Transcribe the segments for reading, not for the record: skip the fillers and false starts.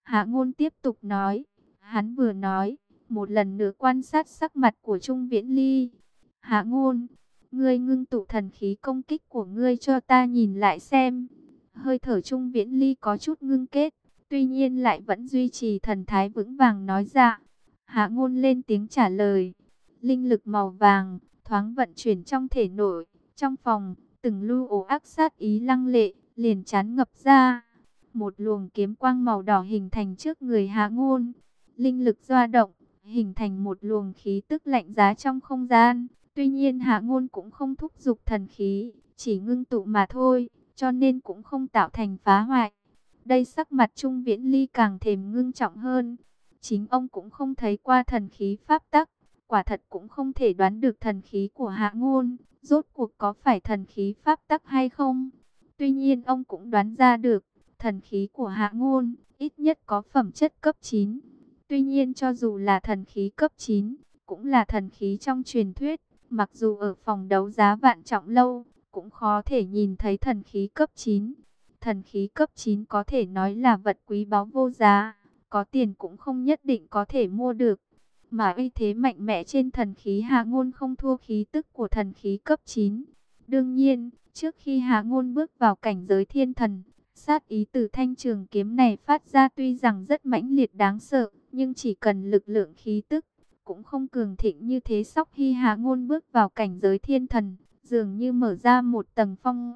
Hạ Ngôn tiếp tục nói. Hắn vừa nói, một lần nữa quan sát sắc mặt của Trung Viễn Ly. Hạ Ngôn, ngươi ngưng tụ thần khí công kích của ngươi cho ta nhìn lại xem. Hơi thở Trung Viễn Ly có chút ngưng kết, tuy nhiên lại vẫn duy trì thần thái vững vàng nói ra. Hạ Ngôn lên tiếng trả lời. Linh lực màu vàng thoáng vận chuyển trong thể nội, trong phòng, từng lưu ổ ác sát ý lăng lệ liền tràn ngập ra. Một luồng kiếm quang màu đỏ hình thành trước người Hạ Ngôn. Linh lực dao động, hình thành một luồng khí tức lạnh giá trong không gian. Tuy nhiên Hạ Ngôn cũng không thúc giục thần khí, chỉ ngưng tụ mà thôi, cho nên cũng không tạo thành phá hoại. Đây sắc mặt Trung Viễn Ly càng thêm ngưng trọng hơn. Chính ông cũng không thấy qua thần khí pháp tắc, quả thật cũng không thể đoán được thần khí của Hạ Ngôn rốt cuộc có phải thần khí pháp tắc hay không. Tuy nhiên ông cũng đoán ra được, thần khí của Hạ Ngôn ít nhất có phẩm chất cấp 9. Tuy nhiên cho dù là thần khí cấp 9, cũng là thần khí trong truyền thuyết, mặc dù ở phòng đấu giá Vạn Trọng Lâu, cũng khó thể nhìn thấy thần khí cấp 9. Thần khí cấp 9 có thể nói là vật quý báu vô giá, có tiền cũng không nhất định có thể mua được. Mà uy thế mạnh mẽ trên thần khí Hạ Ngôn không thua khí tức của thần khí cấp 9. Đương nhiên, trước khi Hạ Ngôn bước vào cảnh giới thiên thần, sát ý từ thanh trường kiếm này phát ra tuy rằng rất mãnh liệt đáng sợ, nhưng chỉ cần lực lượng khí tức, cũng không cường thịnh như thế. Sau khi Hạ Ngôn bước vào cảnh giới thiên thần, dường như mở ra một tầng phong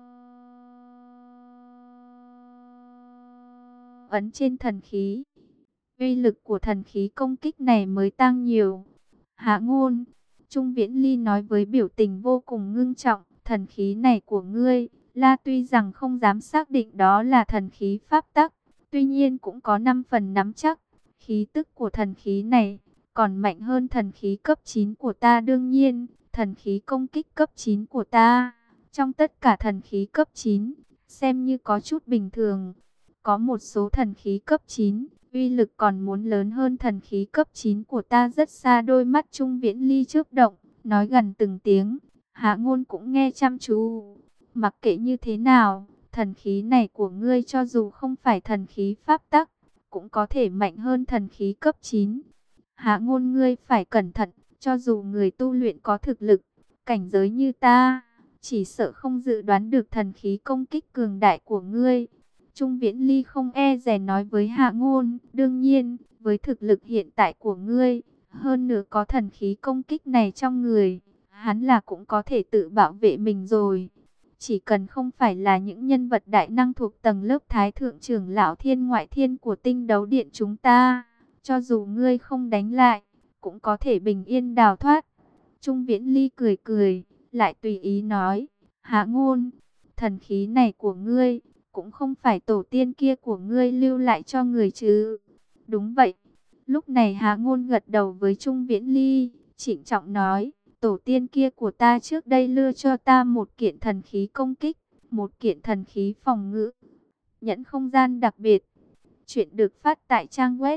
ấn trên thần khí. Uy lực của thần khí công kích này mới tăng nhiều. Hạ Ngôn, Trung Viễn Ly nói với biểu tình vô cùng ngưng trọng, thần khí này của ngươi, La tuy rằng không dám xác định đó là thần khí pháp tắc, tuy nhiên cũng có 5 phần nắm chắc. Khí tức của thần khí này còn mạnh hơn thần khí cấp 9 của ta. Đương nhiên, thần khí công kích cấp 9 của ta, trong tất cả thần khí cấp 9, xem như có chút bình thường. Có một số thần khí cấp 9, uy lực còn muốn lớn hơn thần khí cấp 9 của ta rất xa. Đôi mắt Trung Viễn Ly chớp động, nói gần từng tiếng. Hạ Ngôn cũng nghe chăm chú. Mặc kệ như thế nào, thần khí này của ngươi cho dù không phải thần khí pháp tắc, cũng có thể mạnh hơn thần khí cấp 9. Hạ Ngôn, ngươi phải cẩn thận, cho dù người tu luyện có thực lực, cảnh giới như ta, chỉ sợ không dự đoán được thần khí công kích cường đại của ngươi. Trung Viễn Ly không e dè nói với Hạ Ngôn, đương nhiên, với thực lực hiện tại của ngươi, hơn nữa có thần khí công kích này trong người, hắn là cũng có thể tự bảo vệ mình rồi. Chỉ cần không phải là những nhân vật đại năng thuộc tầng lớp Thái Thượng trưởng lão Thiên Ngoại Thiên của Tinh Đấu Điện chúng ta, cho dù ngươi không đánh lại, cũng có thể bình yên đào thoát. Trung Viễn Ly cười cười, lại tùy ý nói, Hạ Ngôn, thần khí này của ngươi, cũng không phải tổ tiên kia của ngươi lưu lại cho người chứ? Đúng vậy. Lúc này Hạ Ngôn gật đầu với Trung Viễn Ly, trịnh trọng nói, tổ tiên kia của ta trước đây lưu cho ta một kiện thần khí công kích, một kiện thần khí phòng ngự, nhẫn không gian đặc biệt. Chuyện được phát tại trang web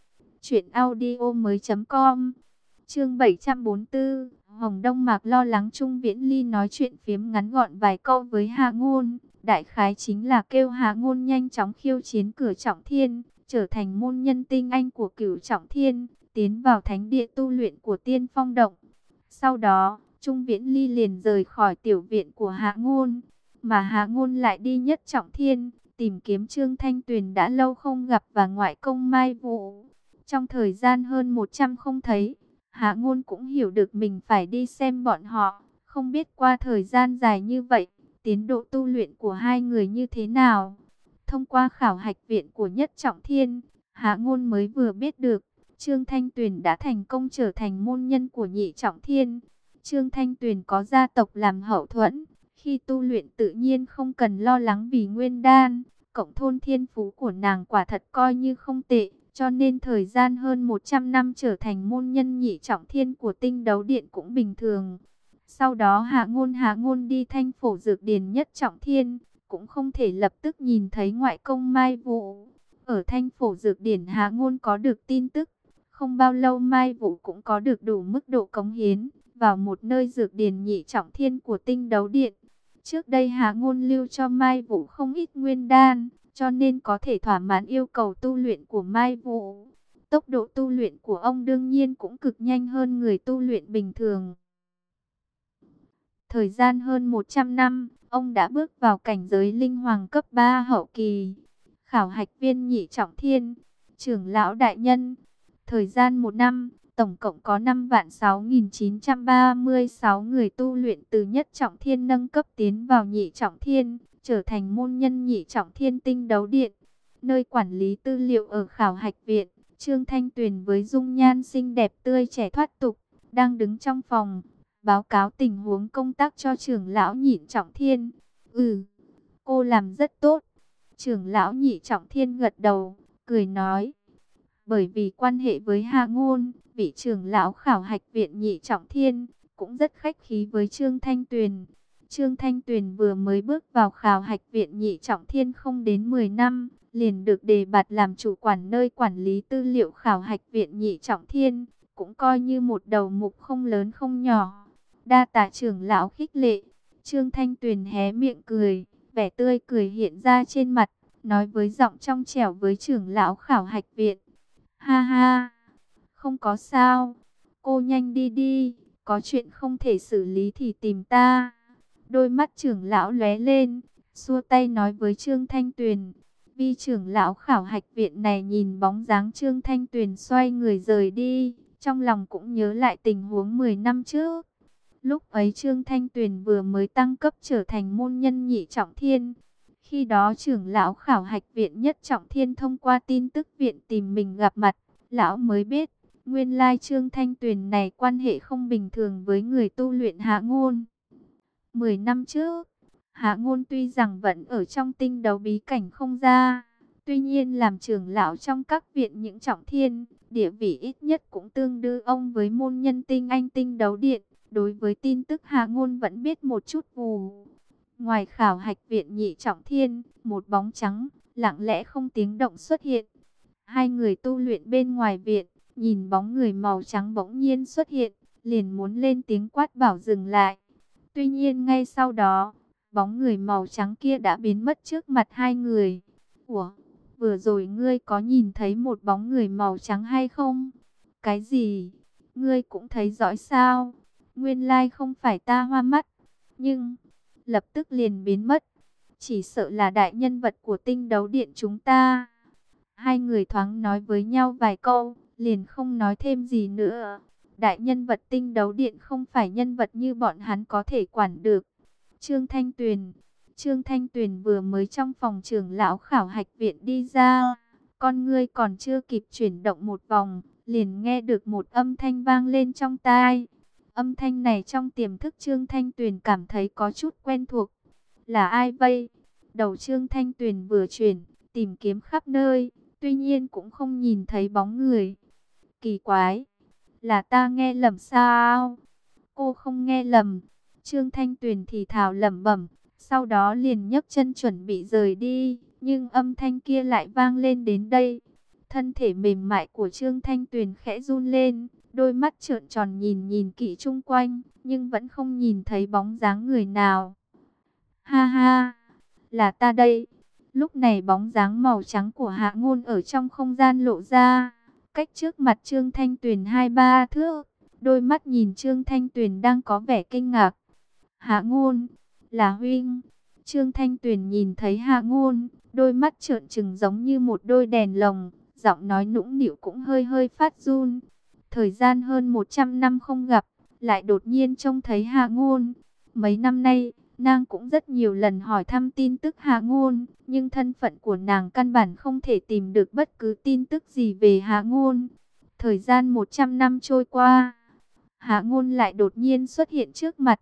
truyệnaudiomoi.com. Chương 744, Hồng Đông Mạc lo lắng. Trung Viễn Ly nói chuyện phiếm ngắn gọn vài câu với Hạ Ngôn, đại khái chính là kêu Hạ Ngôn nhanh chóng khiêu chiến cửa Trọng Thiên, trở thành môn nhân tinh anh của Cửu Trọng Thiên, tiến vào thánh địa tu luyện của Tiên Phong Động. Sau đó, Trung Viễn Ly liền rời khỏi tiểu viện của Hạ Ngôn, mà Hạ Ngôn lại đi Nhất Trọng Thiên, tìm kiếm Trương Thanh Tuyền đã lâu không gặp và ngoại công Mai Vũ. Trong thời gian hơn 100 không thấy, Hạ Ngôn cũng hiểu được mình phải đi xem bọn họ. Không biết qua thời gian dài như vậy, tiến độ tu luyện của hai người như thế nào. Thông qua khảo hạch viện của Nhất Trọng Thiên, Hạ Ngôn mới vừa biết được, Trương Thanh Tuyền đã thành công trở thành môn nhân của Nhị Trọng Thiên. Trương Thanh Tuyền có gia tộc làm hậu thuẫn, khi tu luyện tự nhiên không cần lo lắng vì nguyên đan. Cộng thôn thiên phú của nàng quả thật coi như không tệ, cho nên thời gian hơn 100 năm trở thành môn nhân Nhị Trọng Thiên của Tinh Đấu Điện cũng bình thường. Sau đó Hạ Ngôn đi Thanh Phổ Dược Điền Nhất Trọng Thiên, cũng không thể lập tức nhìn thấy ngoại công Mai Vũ. Ở Thanh Phổ Dược Điển Hạ Ngôn có được tin tức, không bao lâu Mai Vũ cũng có được đủ mức độ cống hiến vào một nơi dược điền Nhị Trọng Thiên của Tinh Đấu Điện. Trước đây Hạ Ngôn lưu cho Mai Vũ không ít nguyên đan, cho nên có thể thỏa mãn yêu cầu tu luyện của Mai Vũ. Tốc độ tu luyện của ông đương nhiên cũng cực nhanh hơn người tu luyện bình thường. Thời gian hơn 100 năm, ông đã bước vào cảnh giới linh hoàng cấp 3 hậu kỳ. Khảo hạch viên Nhị Trọng Thiên, trưởng lão đại nhân. Thời gian 1 năm, tổng cộng có 5.6.936 người tu luyện từ Nhất Trọng Thiên nâng cấp tiến vào Nhị Trọng Thiên, trở thành môn nhân Nhị Trọng Thiên Tinh Đấu Điện. Nơi quản lý tư liệu ở khảo hạch viện, Trương Thanh Tuyền với dung nhan xinh đẹp tươi trẻ thoát tục, đang đứng trong phòng, báo cáo tình huống công tác cho trưởng lão Nhị Trọng Thiên. Cô làm rất tốt. Trưởng lão Nhị Trọng Thiên gật đầu, cười nói. Bởi vì quan hệ với Hạ Ngôn, vị trưởng lão khảo hạch viện Nhị Trọng Thiên cũng rất khách khí với Trương Thanh Tuyền. Trương Thanh Tuyền vừa mới bước vào khảo hạch viện Nhị Trọng Thiên không đến 10 năm, liền được đề bạt làm chủ quản nơi quản lý tư liệu khảo hạch viện Nhị Trọng Thiên, cũng coi như một đầu mục không lớn không nhỏ. Đa tạ trưởng lão khích lệ. Trương Thanh Tuyền hé miệng cười, vẻ tươi cười hiện ra trên mặt, nói với giọng trong trẻo với trưởng lão khảo hạch viện. Ha ha, không có sao, cô nhanh đi đi, có chuyện không thể xử lý thì tìm ta. Đôi mắt trưởng lão lóe lên, xua tay nói với Trương Thanh Tuyền. Vi trưởng lão khảo hạch viện này nhìn bóng dáng Trương Thanh Tuyền xoay người rời đi, trong lòng cũng nhớ lại tình huống 10 năm trước. Lúc ấy Trương Thanh Tuyền vừa mới tăng cấp trở thành môn nhân Nhị Trọng Thiên. Khi đó trưởng lão khảo hạch viện Nhất Trọng Thiên thông qua tin tức viện tìm mình gặp mặt, lão mới biết, nguyên lai Trương Thanh Tuyền này quan hệ không bình thường với người tu luyện Hạ Ngôn. 10 năm trước, Hạ Ngôn tuy rằng vẫn ở trong tinh đấu bí cảnh không ra, tuy nhiên làm trưởng lão trong các viện những trọng thiên, địa vị ít nhất cũng tương đương ông với môn nhân tinh anh tinh đấu điện. Đối với tin tức Hạ Ngôn vẫn biết một chút vù. Ngoài khảo hạch viện Nhị Trọng Thiên, một bóng trắng, lặng lẽ không tiếng động xuất hiện. Hai người tu luyện bên ngoài viện, nhìn bóng người màu trắng bỗng nhiên xuất hiện, liền muốn lên tiếng quát bảo dừng lại. Tuy nhiên ngay sau đó, bóng người màu trắng kia đã biến mất trước mặt hai người. Ủa, vừa rồi ngươi có nhìn thấy một bóng người màu trắng hay không? Cái gì? Ngươi cũng thấy rõ sao? Nguyên lai không phải ta hoa mắt, nhưng lập tức liền biến mất. Chỉ sợ là đại nhân vật của tinh đấu điện chúng ta. Hai người thoáng nói với nhau vài câu, liền không nói thêm gì nữa. Đại nhân vật tinh đấu điện không phải nhân vật như bọn hắn có thể quản được. Trương Thanh Tuyền vừa mới trong phòng trưởng lão khảo hạch viện đi ra. Con ngươi còn chưa kịp chuyển động một vòng, liền nghe được một âm thanh vang lên trong tai. Âm thanh này trong tiềm thức Trương Thanh Tuyền cảm thấy có chút quen thuộc. Là ai vậy? Đầu Trương Thanh Tuyền vừa chuyển, tìm kiếm khắp nơi, tuy nhiên cũng không nhìn thấy bóng người. Kỳ quái, là ta nghe lầm sao? Cô không nghe lầm. Trương Thanh Tuyền thì thào lẩm bẩm, sau đó liền nhấc chân chuẩn bị rời đi, nhưng âm thanh kia lại vang lên đến đây. Thân thể mềm mại của Trương Thanh Tuyền khẽ run lên, đôi mắt trợn tròn nhìn kỹ chung quanh, nhưng vẫn không nhìn thấy bóng dáng người nào. Ha ha, là ta đây. Lúc này bóng dáng màu trắng của Hạ Ngôn ở trong không gian lộ ra, cách trước mặt Trương Thanh Tuyền 2-3 thước. Đôi mắt nhìn Trương Thanh Tuyền đang có vẻ kinh ngạc. Hạ Ngôn, là huynh. Trương Thanh Tuyền nhìn thấy Hạ Ngôn, đôi mắt trợn trừng giống như một đôi đèn lồng, giọng nói nũng nịu cũng hơi hơi phát run. Thời gian hơn 100 năm không gặp, lại đột nhiên trông thấy Hạ Ngôn. Mấy năm nay, nàng cũng rất nhiều lần hỏi thăm tin tức Hạ Ngôn, nhưng thân phận của nàng căn bản không thể tìm được bất cứ tin tức gì về Hạ Ngôn. Thời gian 100 năm trôi qua, Hạ Ngôn lại đột nhiên xuất hiện trước mặt.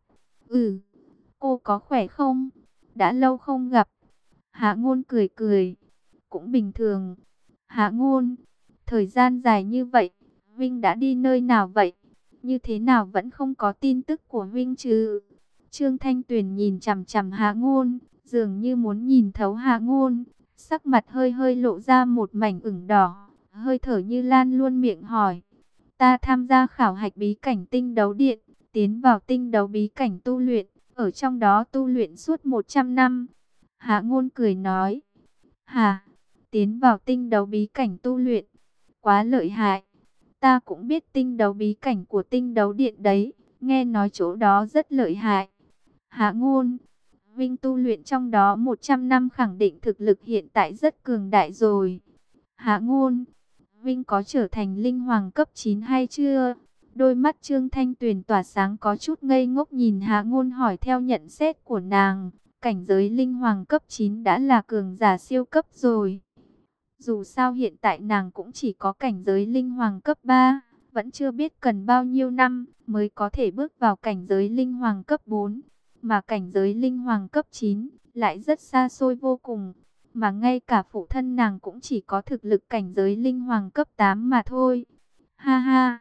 Cô có khỏe không? Đã lâu không gặp. Hạ Ngôn cười cười. Cũng bình thường. Hạ Ngôn, thời gian dài như vậy, Vinh đã đi nơi nào vậy? Như thế nào vẫn không có tin tức của Vinh chứ? Trương Thanh Tuyền nhìn chằm chằm Hạ Ngôn, dường như muốn nhìn thấu Hạ Ngôn. Sắc mặt hơi hơi lộ ra một mảnh ửng đỏ, hơi thở như lan luôn miệng hỏi. Ta tham gia khảo hạch bí cảnh tinh đấu điện, tiến vào tinh đấu bí cảnh tu luyện, ở trong đó tu luyện suốt 100 năm. Hạ Ngôn cười nói. Hả? Tiến vào tinh đấu bí cảnh tu luyện. Quá lợi hại. Ta cũng biết tinh đấu bí cảnh của tinh đấu điện đấy. Nghe nói chỗ đó rất lợi hại. Hạ Ngôn, Vinh tu luyện trong đó 100 năm khẳng định thực lực hiện tại rất cường đại rồi. Hạ Ngôn, Vinh có trở thành linh hoàng cấp 9 hay chưa? Đôi mắt Trương Thanh Tuyền tỏa sáng, có chút ngây ngốc nhìn Hạ Ngôn hỏi theo nhận xét của nàng. Cảnh giới linh hoàng cấp 9 đã là cường giả siêu cấp rồi. Dù sao hiện tại nàng cũng chỉ có cảnh giới linh hoàng cấp 3, vẫn chưa biết cần bao nhiêu năm mới có thể bước vào cảnh giới linh hoàng cấp 4. Mà cảnh giới linh hoàng cấp 9 lại rất xa xôi vô cùng. Mà ngay cả phụ thân nàng cũng chỉ có thực lực cảnh giới linh hoàng cấp 8 mà thôi. Ha ha,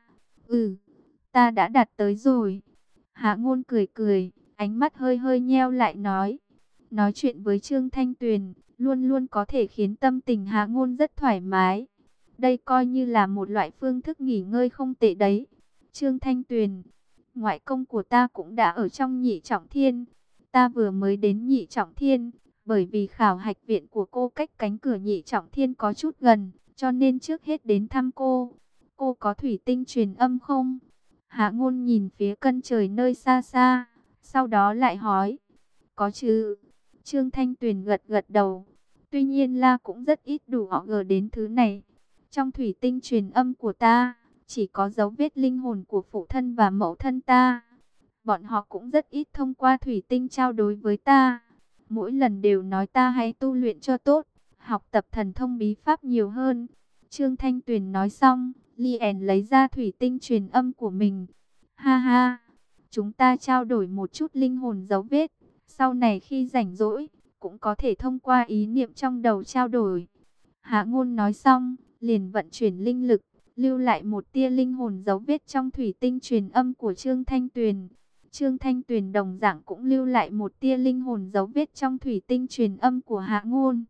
ta đã đạt tới rồi. Hạ Ngôn cười cười, ánh mắt hơi hơi nheo lại nói chuyện với Trương Thanh Tuyền, luôn luôn có thể khiến tâm tình Hạ Ngôn rất thoải mái. Đây coi như là một loại phương thức nghỉ ngơi không tệ đấy. Trương Thanh Tuyền, ngoại công của ta cũng đã ở trong Nhị Trọng Thiên. Ta vừa mới đến Nhị Trọng Thiên, bởi vì khảo hạch viện của cô cách cánh cửa Nhị Trọng Thiên có chút gần, cho nên trước hết đến thăm cô. Cô có thủy tinh truyền âm không? Hạ Ngôn nhìn phía chân trời nơi xa xa, sau đó lại hỏi. Có chứ. Trương Thanh Tuyền gật gật đầu. Tuy nhiên La cũng rất ít đủ họ ngờ đến thứ này. Trong thủy tinh truyền âm của ta, chỉ có dấu vết linh hồn của phụ thân và mẫu thân ta. Bọn họ cũng rất ít thông qua thủy tinh trao đổi với ta. Mỗi lần đều nói ta hãy tu luyện cho tốt, học tập thần thông bí pháp nhiều hơn. Trương Thanh Tuyền nói xong, liền lấy ra thủy tinh truyền âm của mình. Ha ha, chúng ta trao đổi một chút linh hồn dấu vết. Sau này khi rảnh rỗi, cũng có thể thông qua ý niệm trong đầu trao đổi. Hạ Ngôn nói xong, liền vận chuyển linh lực, lưu lại một tia linh hồn dấu vết trong thủy tinh truyền âm của Trương Thanh Tuyền. Trương Thanh Tuyền đồng dạng cũng lưu lại một tia linh hồn dấu vết trong thủy tinh truyền âm của Hạ Ngôn.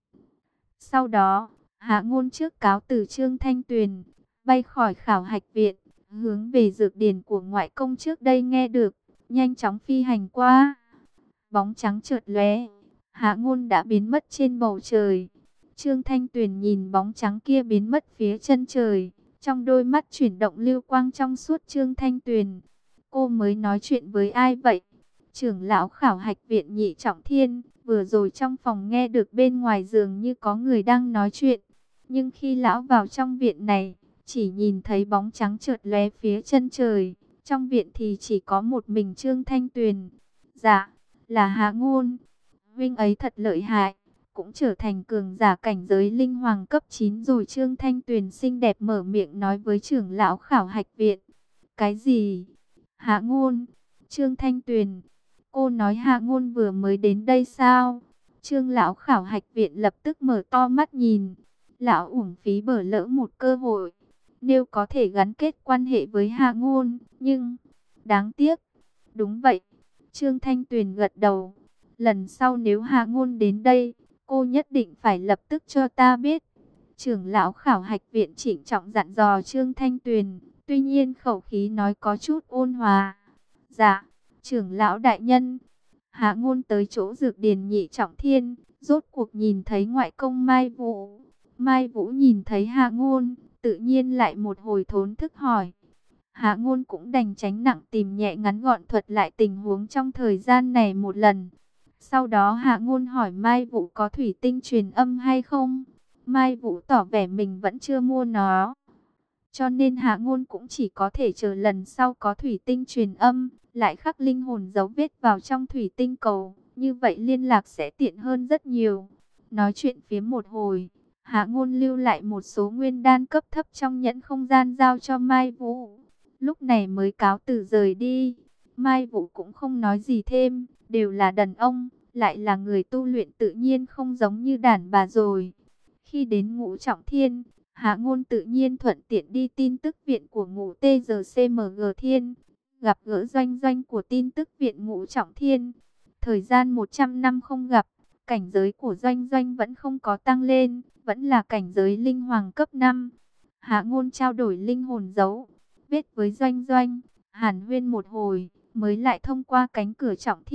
Sau đó, Hạ Ngôn trước cáo từ Trương Thanh Tuyền, bay khỏi khảo hạch viện, hướng về dược điển của ngoại công trước đây nghe được, nhanh chóng phi hành qua. Bóng trắng chợt lóe, Hạ Ngôn đã biến mất trên bầu trời. Trương Thanh Tuyền nhìn bóng trắng kia biến mất phía chân trời, trong đôi mắt chuyển động lưu quang trong suốt. Trương Thanh Tuyền, cô mới nói chuyện với ai vậy? Trưởng lão khảo hạch viện Nhị Trọng Thiên, vừa rồi trong phòng nghe được bên ngoài dường như có người đang nói chuyện. Nhưng khi lão vào trong viện này, chỉ nhìn thấy bóng trắng chợt lóe phía chân trời. Trong viện thì chỉ có một mình Trương Thanh Tuyền. Dạ, là Hạ Ngôn. Vinh ấy thật lợi hại, cũng trở thành cường giả cảnh giới linh hoàng cấp 9 rồi. Trương Thanh Tuyền xinh đẹp mở miệng nói với trưởng lão khảo hạch viện. Cái gì? Hạ Ngôn? Trương Thanh Tuyền, cô nói Hạ Ngôn vừa mới đến đây sao? Trương lão khảo hạch viện lập tức mở to mắt nhìn. Lão uổng phí bở lỡ một cơ hội. Nếu có thể gắn kết quan hệ với Hạ Ngôn, nhưng đáng tiếc. Đúng vậy. Trương Thanh Tuyền gật đầu. Lần sau nếu Hạ Ngôn đến đây, cô nhất định phải lập tức cho ta biết. Trưởng lão khảo hạch viện trịnh trọng dặn dò Trương Thanh Tuyền. Tuy nhiên khẩu khí nói có chút ôn hòa. Dạ, trưởng lão đại nhân. Hạ Ngôn tới chỗ dược điển Nhị Trọng Thiên, rốt cuộc nhìn thấy ngoại công Mai Vũ. Mai Vũ nhìn thấy Hạ Ngôn, tự nhiên lại một hồi thốn thức hỏi. Hạ Ngôn cũng đành tránh nặng tìm nhẹ ngắn gọn thuật lại tình huống trong thời gian này một lần. Sau đó Hạ Ngôn hỏi Mai Vũ có thủy tinh truyền âm hay không. Mai Vũ tỏ vẻ mình vẫn chưa mua nó, cho nên Hạ Ngôn cũng chỉ có thể chờ lần sau có thủy tinh truyền âm, lại khắc linh hồn dấu vết vào trong thủy tinh cầu. Như vậy liên lạc sẽ tiện hơn rất nhiều. Nói chuyện phía một hồi, Hạ Ngôn lưu lại một số nguyên đan cấp thấp trong nhẫn không gian giao cho Mai Vũ. Lúc này mới cáo từ rời đi. Mai Vũ cũng không nói gì thêm, đều là đàn ông, lại là người tu luyện tự nhiên không giống như đàn bà rồi. Khi đến Ngũ Trọng Thiên, Hạ Ngôn tự nhiên thuận tiện đi tin tức viện của Ngũ TGCMG Thiên, gặp gỡ Doanh Doanh của tin tức viện Ngũ Trọng Thiên. Thời gian 100 năm không gặp, cảnh giới của Doanh Doanh vẫn không có tăng lên, vẫn là cảnh giới linh hoàng cấp 5. Hạ Ngôn trao đổi linh hồn dấu vết với Doanh Doanh, hàn huyên một hồi, mới lại thông qua cánh cửa Trọng Thiên,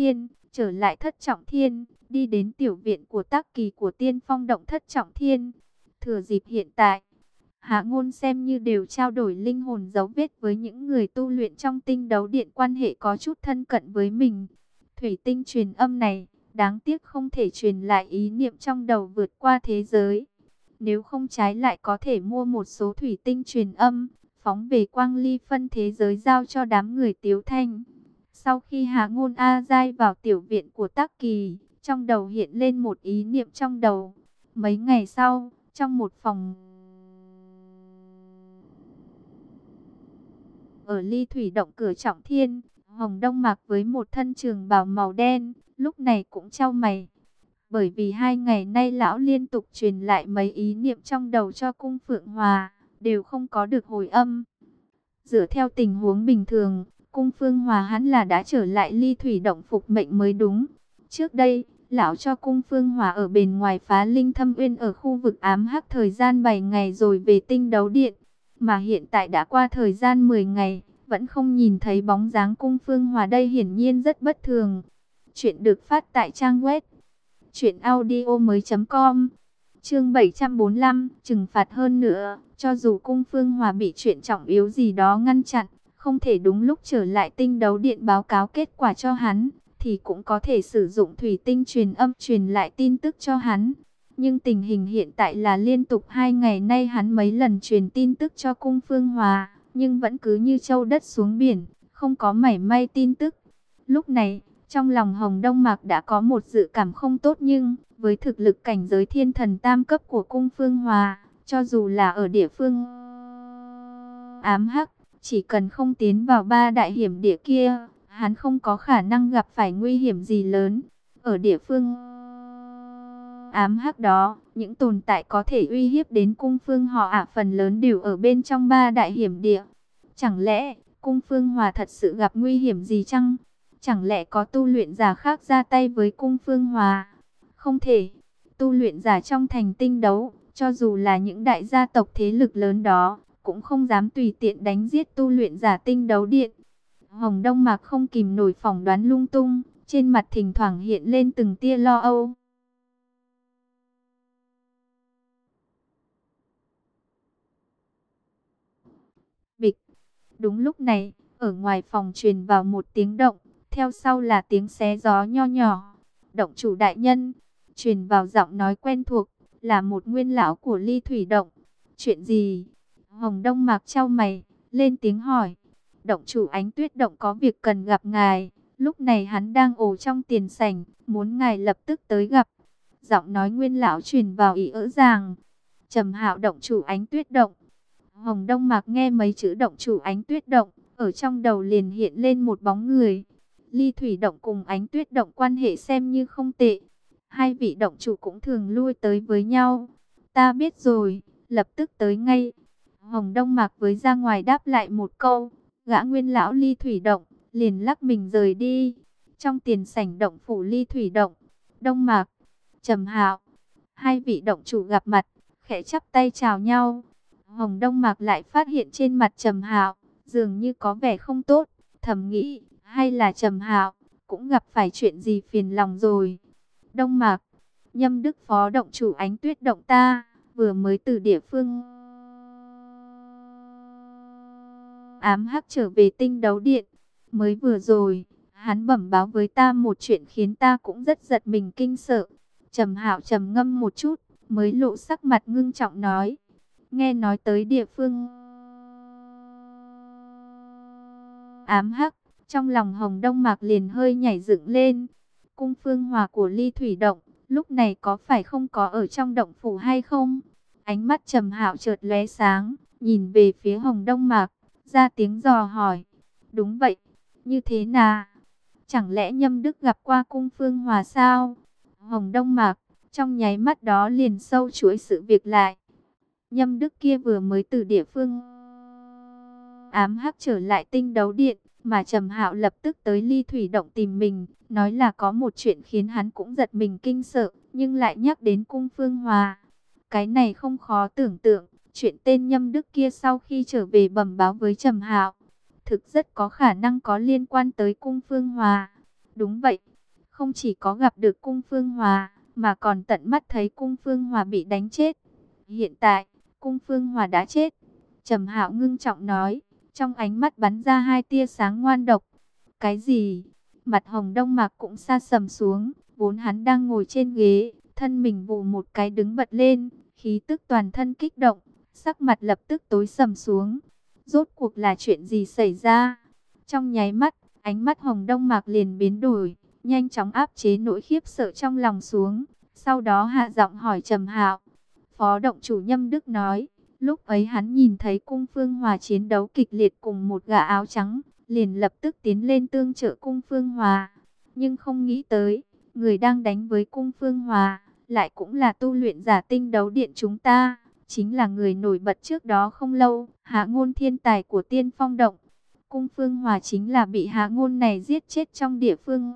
trở lại Thất Trọng Thiên, đi đến tiểu viện của Tắc Kỳ của Tiên Phong Động Thất Trọng Thiên. Thừa dịp hiện tại, Hạ Ngôn xem như đều trao đổi linh hồn dấu vết với những người tu luyện trong Tinh Đấu Điện, quan hệ có chút thân cận với mình. Thủy tinh truyền âm này, đáng tiếc không thể truyền lại ý niệm trong đầu vượt qua thế giới. Nếu không trái lại có thể mua một số thủy tinh truyền âm, phóng về Quang Ly phân thế giới giao cho đám người Tiếu Thanh. Sau khi Hạ Ngôn A Giai vào tiểu viện của Tắc Kỳ, trong đầu hiện lên một ý niệm trong đầu. Mấy ngày sau, trong một phòng ở Ly Thủy Động cửa Trọng Thiên, Hồng Đông mặc với một thân trường bào màu đen, lúc này cũng chau mày. Bởi vì 2 ngày nay lão liên tục truyền lại mấy ý niệm trong đầu cho Cung Phượng Hòa, đều không có được hồi âm. Dựa theo tình huống bình thường, Cung Phương Hòa hẳn là đã trở lại Ly Thủy Động phục mệnh mới đúng. Trước đây, lão cho Cung Phương Hòa ở bên ngoài Phá Linh Thâm Uyên ở khu vực ám hắc thời gian 7 ngày rồi về Tinh Đấu Điện. Mà hiện tại đã qua thời gian 10 ngày, vẫn không nhìn thấy bóng dáng Cung Phương Hòa, đây hiển nhiên rất bất thường. Chuyện được phát tại trang web truyệnaudiomoi.com. Chương 745, trừng phạt hơn nữa, cho dù Cung Phương Hòa bị chuyện trọng yếu gì đó ngăn chặn, không thể đúng lúc trở lại Tinh Đấu Điện báo cáo kết quả cho hắn, thì cũng có thể sử dụng thủy tinh truyền âm truyền lại tin tức cho hắn. Nhưng tình hình hiện tại là liên tục 2 ngày nay hắn mấy lần truyền tin tức cho Cung Phương Hòa, nhưng vẫn cứ như châu đất xuống biển, không có mảy may tin tức. Lúc này, trong lòng Hồng Đông Mạc đã có một dự cảm không tốt, nhưng với thực lực cảnh giới thiên thần tam cấp của Cung Phương Hòa, cho dù là ở địa phương ám hắc, chỉ cần không tiến vào 3 đại hiểm địa kia, hắn không có khả năng gặp phải nguy hiểm gì lớn. Ở địa phương ám hắc đó, những tồn tại có thể uy hiếp đến Cung Phương họ phần lớn đều ở bên trong 3 đại hiểm địa. Chẳng lẽ Cung Phương Hòa thật sự gặp nguy hiểm gì chăng? Chẳng lẽ có tu luyện giả khác ra tay với Cung Phương Hòa? Không thể. Tu luyện giả trong thành Tinh Đấu, cho dù là những đại gia tộc thế lực lớn đó, cũng không dám tùy tiện đánh giết tu luyện giả Tinh Đấu Điện. Hồng Đông Mạc không kìm nổi phỏng đoán lung tung, trên mặt thỉnh thoảng hiện lên từng tia lo âu. Bịch. Đúng lúc này, ở ngoài phòng truyền vào một tiếng động, theo sau là tiếng xé gió nho nhỏ. Động chủ đại nhân, truyền vào giọng nói quen thuộc, là một nguyên lão của Ly Thủy Động. Chuyện gì? Hồng Đông Mạc chau mày, lên tiếng hỏi. Động chủ Ánh Tuyết Động có việc cần gặp ngài. Lúc này hắn đang ổ trong tiền sảnh, muốn ngài lập tức tới gặp. Giọng nói nguyên lão truyền vào ý ỡ ràng. Trầm Hạo động chủ Ánh Tuyết Động. Hồng Đông Mạc nghe mấy chữ động chủ Ánh Tuyết Động, ở trong đầu liền hiện lên một bóng người. Ly Thủy Động cùng Ánh Tuyết Động quan hệ xem như không tệ. Hai vị động chủ cũng thường lui tới với nhau. Ta biết rồi, lập tức tới ngay. Hồng Đông Mạc với ra ngoài đáp lại một câu. Gã nguyên lão Ly Thủy Động liền lắc mình rời đi. Trong tiền sảnh động phủ Ly Thủy Động, Đông Mạc, Trầm Hạo, hai vị động chủ gặp mặt, khẽ chắp tay chào nhau. Hồng Đông Mạc lại phát hiện trên mặt Trầm Hạo dường như có vẻ không tốt, thầm nghĩ, hay là Trầm Hạo cũng gặp phải chuyện gì phiền lòng rồi. Đông Mạc, Nhâm Đức phó động chủ Ánh Tuyết Động ta vừa mới từ địa phương ám hắc trở về Tinh Đấu Điện. Mới vừa rồi, hắn bẩm báo với ta một chuyện khiến ta cũng rất giật mình kinh sợ. Trầm Hạo trầm ngâm một chút, mới lộ sắc mặt ngưng trọng nói. Nghe nói tới địa phương ám hắc, trong lòng Hồng Đông Mạc liền hơi nhảy dựng lên. Cung Phương Hòa của Ly Thủy Động, lúc này có phải không có ở trong động phủ hay không? Ánh mắt Trầm Hạo chợt lóe sáng, nhìn về phía Hồng Đông Mạc, ra tiếng dò hỏi. Đúng vậy, như thế nào? Chẳng lẽ Nhâm Đức gặp qua Cung Phương Hòa sao? Hồng Đông Mạc, trong nháy mắt đó liền sâu chuỗi sự việc lại. Nhâm Đức kia vừa mới từ địa phương ám hắc trở lại Tinh Đấu Điện, mà Trầm Hạo lập tức tới Ly Thủy Động tìm mình, nói là có một chuyện khiến hắn cũng giật mình kinh sợ, nhưng lại nhắc đến Cung Phương Hòa. Cái này không khó tưởng tượng, chuyện tên Nhâm Đức kia sau khi trở về bẩm báo với Trầm Hạo, thực rất có khả năng có liên quan tới Cung Phương Hòa. Đúng vậy, không chỉ có gặp được Cung Phương Hòa, mà còn tận mắt thấy Cung Phương Hòa bị đánh chết. Hiện tại, Cung Phương Hòa đã chết. Trầm Hạo ngưng trọng nói, trong ánh mắt bắn ra hai tia sáng ngoan độc. Cái gì? Mặt Hồng Đông Mạc cũng sa sầm xuống, vốn hắn đang ngồi trên ghế, thân mình vù một cái đứng bật lên, khí tức toàn thân kích động, sắc mặt lập tức tối sầm xuống. Rốt cuộc là chuyện gì xảy ra? Trong nháy mắt, ánh mắt Hồng Đông Mạc liền biến đổi, nhanh chóng áp chế nỗi khiếp sợ trong lòng xuống, sau đó hạ giọng hỏi Trầm Hạo. Phó động chủ Nhâm Đức nói, lúc ấy hắn nhìn thấy Cung Phương Hòa chiến đấu kịch liệt cùng một gã áo trắng, liền lập tức tiến lên tương trợ Cung Phương Hòa. Nhưng không nghĩ tới, người đang đánh với Cung Phương Hòa, lại cũng là tu luyện giả tinh đấu điện chúng ta, chính là người nổi bật trước đó không lâu, Hạ Ngôn thiên tài của Tiên Phong Động. Cung Phương Hòa chính là bị Hạ Ngôn này giết chết trong địa phương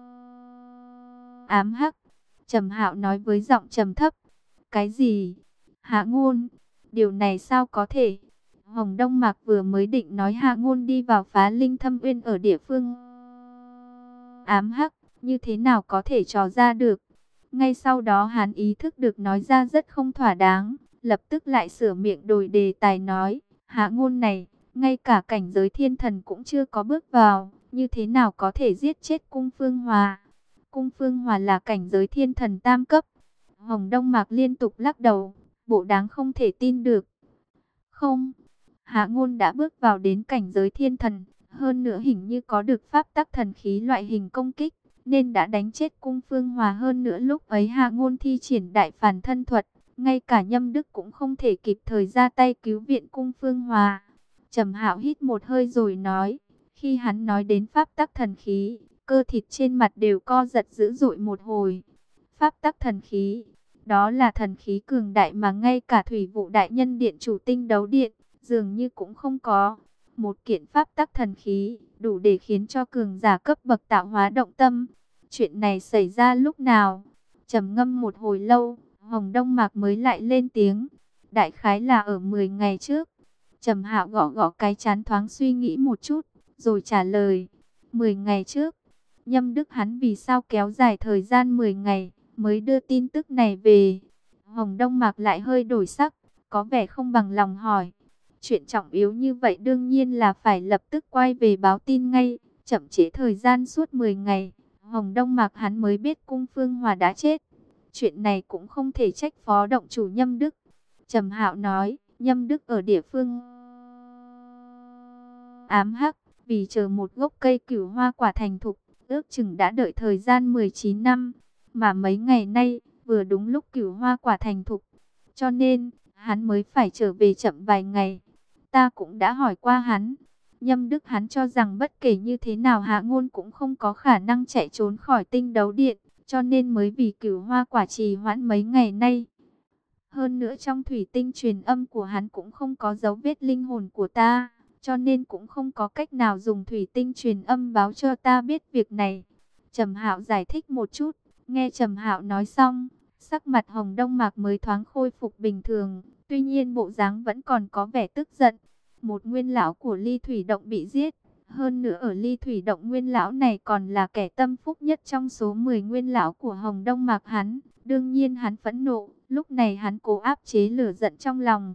ám hắc. Trầm Hạo nói với giọng trầm thấp. Cái gì? Hạ Ngôn? Điều này sao có thể? Hồng Đông Mạc vừa mới định nói Hạ Ngôn đi vào Phá Linh Thâm Uyên ở địa phương ám hắc, như thế nào có thể trò ra được? Ngay sau đó hắn ý thức được nói ra rất không thỏa đáng, lập tức lại sửa miệng đổi đề tài nói, Hạ Ngôn này, ngay cả cảnh giới thiên thần cũng chưa có bước vào, như thế nào có thể giết chết Cung Phương Hòa? Cung Phương Hòa là cảnh giới thiên thần tam cấp. Hồng Đông Mạc liên tục lắc đầu, bộ đáng không thể tin được. Không, Hạ Ngôn đã bước vào đến cảnh giới thiên thần, hơn nữa hình như có được pháp tắc thần khí loại hình công kích, nên đã đánh chết Cung Phương Hòa. Hơn nữa lúc ấy Hạ Ngôn thi triển đại phản thân thuật, ngay cả Nhâm Đức cũng không thể kịp thời ra tay cứu viện Cung Phương Hòa. Trầm Hạo hít một hơi rồi nói, khi hắn nói đến pháp tắc thần khí, cơ thịt trên mặt đều co giật dữ dội một hồi. Pháp tắc thần khí, đó là thần khí cường đại mà ngay cả Thủy Vụ đại nhân điện chủ tinh đấu điện dường như cũng không có. Một kiện pháp tắc thần khí đủ để khiến cho cường giả cấp bậc tạo hóa động tâm. Chuyện này xảy ra lúc nào? Trầm ngâm một hồi lâu, Hồng Đông Mạc mới lại lên tiếng. Đại khái là ở 10 ngày trước. Trầm Hạo gõ gõ cái trán thoáng suy nghĩ một chút, rồi trả lời. 10 ngày trước, Nhâm Đức hắn vì sao kéo dài thời gian 10 ngày mới đưa tin tức này về? Hồng Đông Mạc lại hơi đổi sắc, có vẻ không bằng lòng hỏi. Chuyện trọng yếu như vậy đương nhiên là phải lập tức quay về báo tin ngay, chậm trễ thời gian suốt 10 ngày. Hồng Đông Mạc hắn mới biết Cung Phương Hòa đã chết. Chuyện này cũng không thể trách phó động chủ Nhâm Đức. Trầm Hạo nói, Nhâm Đức ở địa phương ám hắc, vì chờ một gốc cây cửu hoa quả thành thục, ước chừng đã đợi thời gian 19 năm. Mà mấy ngày nay, vừa đúng lúc cửu hoa quả thành thục, cho nên, hắn mới phải trở về chậm vài ngày. Ta cũng đã hỏi qua hắn. Nhâm Đức hắn cho rằng bất kể như thế nào Hạ Ngôn cũng không có khả năng chạy trốn khỏi tinh đấu điện, cho nên mới vì cửu hoa quả trì hoãn mấy ngày nay. Hơn nữa trong thủy tinh truyền âm của hắn cũng không có dấu vết linh hồn của ta, cho nên cũng không có cách nào dùng thủy tinh truyền âm báo cho ta biết việc này. Trầm Hạo giải thích một chút, nghe Trầm Hạo nói xong, sắc mặt Hồng Đông Mạc mới thoáng khôi phục bình thường, tuy nhiên bộ dáng vẫn còn có vẻ tức giận. Một nguyên lão của Ly Thủy Động bị giết, hơn nữa ở Ly Thủy Động nguyên lão này còn là kẻ tâm phúc nhất trong số 10 nguyên lão của Hồng Đông Mạc hắn. Đương nhiên hắn phẫn nộ, lúc này hắn cố áp chế lửa giận trong lòng.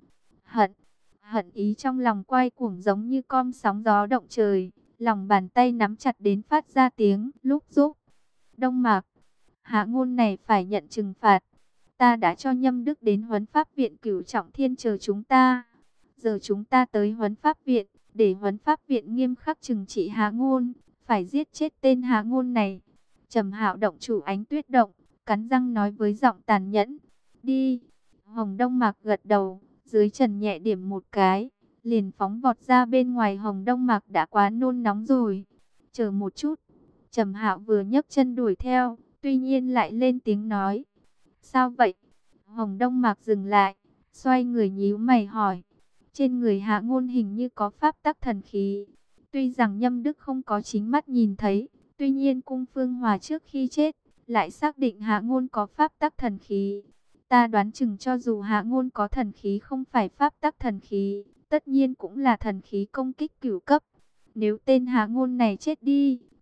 Hận ý trong lòng quay cuồng giống như con sóng gió động trời, lòng bàn tay nắm chặt đến phát ra tiếng lúc rúc. Đông Mạc, Hạ Ngôn này phải nhận trừng phạt. Ta đã cho Nhâm Đức đến Huấn Pháp Viện Cửu Trọng Thiên chờ chúng ta. Giờ chúng ta tới Huấn Pháp Viện, để Huấn Pháp Viện nghiêm khắc trừng trị Hạ Ngôn, phải giết chết tên Hạ Ngôn này. Trầm Hạo động chủ Ánh Tuyết Động, cắn răng nói với giọng tàn nhẫn. Đi. Hồng Đông Mạc gật đầu, dưới trần nhẹ điểm một cái, liền phóng vọt ra bên ngoài. Hồng Đông Mạc đã quá nôn nóng rồi. Chờ một chút. Trầm Hạo vừa nhấc chân đuổi theo, tuy nhiên lại lên tiếng nói. Sao vậy? Hồng Đông Mạc dừng lại, xoay người nhíu mày hỏi. Trên người Hạ Ngôn hình như có pháp tắc thần khí. Tuy rằng Nhâm Đức không có chính mắt nhìn thấy, tuy nhiên Cung Phương Hòa trước khi chết lại xác định Hạ Ngôn có pháp tắc thần khí. Ta đoán chừng cho dù Hạ Ngôn có thần khí không phải pháp tắc thần khí, tất nhiên cũng là thần khí công kích cửu cấp. Nếu tên Hạ Ngôn này chết đi,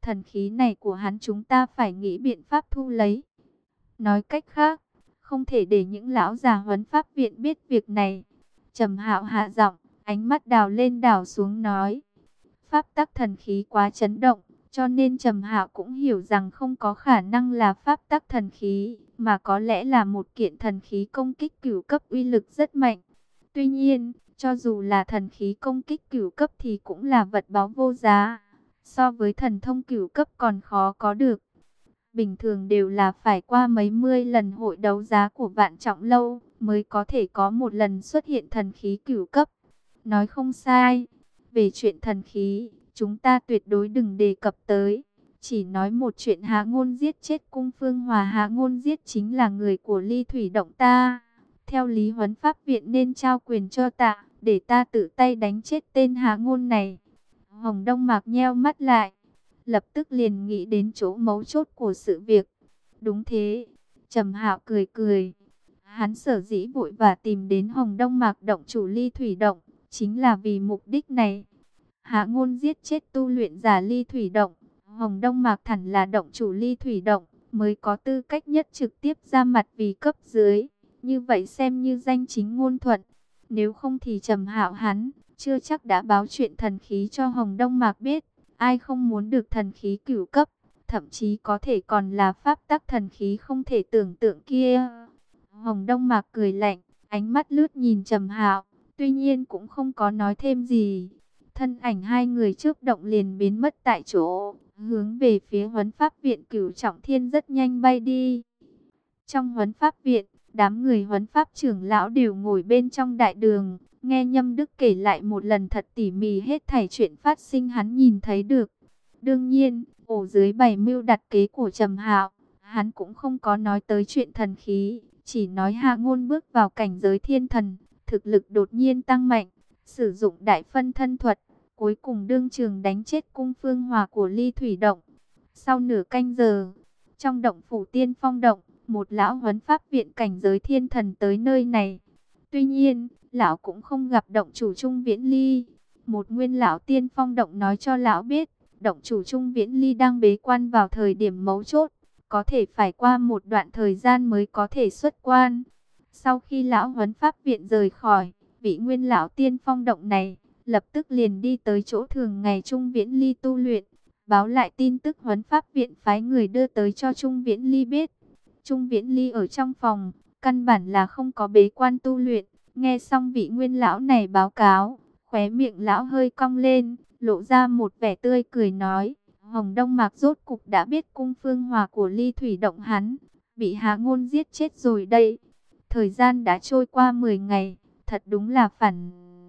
thần khí này của hắn chúng ta phải nghĩ biện pháp thu lấy. Nói cách khác, không thể để những lão già huấn pháp viện biết việc này. Trầm Hạo hạ giọng, ánh mắt đào lên đào xuống nói. Pháp tắc thần khí quá chấn động, cho nên Trầm Hạo cũng hiểu rằng không có khả năng là pháp tắc thần khí, mà có lẽ là một kiện thần khí công kích cửu cấp uy lực rất mạnh. Tuy nhiên, cho dù là thần khí công kích cửu cấp thì cũng là vật báu vô giá, so với thần thông cửu cấp còn khó có được. Bình thường đều là phải qua mấy mươi lần hội đấu giá của Vạn Trọng Lâu mới có thể có một lần xuất hiện thần khí cửu cấp. Nói không sai, về chuyện thần khí, chúng ta tuyệt đối đừng đề cập tới. Chỉ nói một chuyện Hạ Ngôn giết chết Cung Phương Hòa. Hạ Ngôn giết chính là người của Ly Thủy Động ta. Theo lý huấn pháp viện nên trao quyền cho ta, để ta tự tay đánh chết tên Hạ Ngôn này. Hồng Đông Mạc nheo mắt lại, lập tức liền nghĩ đến chỗ mấu chốt của sự việc. Đúng thế, Trầm Hạo cười cười. Hắn sở dĩ vội và tìm đến Hồng Đông Mạc động chủ Ly Thủy Động, chính là vì mục đích này. Hạ Ngôn giết chết tu luyện giả Ly Thủy Động, Hồng Đông Mạc hẳn là động chủ Ly Thủy Động, mới có tư cách nhất trực tiếp ra mặt vì cấp dưới. Như vậy xem như danh chính ngôn thuận. Nếu không thì Trầm Hạo hắn chưa chắc đã báo chuyện thần khí cho Hồng Đông Mạc biết. Ai không muốn được thần khí cửu cấp, thậm chí có thể còn là pháp tắc thần khí không thể tưởng tượng kia. Hồng Đông Mạc cười lạnh, ánh mắt lướt nhìn Trầm Hạo, tuy nhiên cũng không có nói thêm gì. Thân ảnh hai người chớp động liền biến mất tại chỗ, hướng về phía Huấn Pháp viện Cửu Trọng Thiên rất nhanh bay đi. Trong Huấn Pháp viện, đám người Huấn Pháp trưởng lão đều ngồi bên trong đại đường, nghe Nhâm Đức kể lại một lần thật tỉ mỉ hết thảy chuyện phát sinh hắn nhìn thấy được. Đương nhiên, ổ dưới bày mưu đặt kế của Trầm Hạo, hắn cũng không có nói tới chuyện thần khí, chỉ nói Hạ Ngôn bước vào cảnh giới thiên thần, thực lực đột nhiên tăng mạnh, sử dụng đại phân thân thuật, cuối cùng đương trường đánh chết Cung Phương Hòa của Ly Thủy Động. Sau nửa canh giờ, trong động phủ Tiên Phong Động, một lão huấn pháp viện cảnh giới thiên thần tới nơi này. Tuy nhiên, lão cũng không gặp động chủ Trung Viễn Ly. Một nguyên lão Tiên Phong Động nói cho lão biết, động chủ Trung Viễn Ly đang bế quan vào thời điểm mấu chốt, có thể phải qua một đoạn thời gian mới có thể xuất quan. Sau khi lão huấn pháp viện rời khỏi, vị nguyên lão Tiên Phong Động này lập tức liền đi tới chỗ thường ngày Trung Viễn Ly tu luyện, báo lại tin tức huấn pháp viện phái người đưa tới cho Trung Viễn Ly biết. Trung Viễn Ly ở trong phòng, căn bản là không có bế quan tu luyện. Nghe xong vị nguyên lão này báo cáo, khóe miệng lão hơi cong lên, lộ ra một vẻ tươi cười nói, Hồng Đông Mạc rốt cục đã biết Cung Phương Hòa của Ly Thủy Động hắn bị Hạ Ngôn giết chết rồi đây. Thời gian đã trôi qua 10 ngày, thật đúng là phản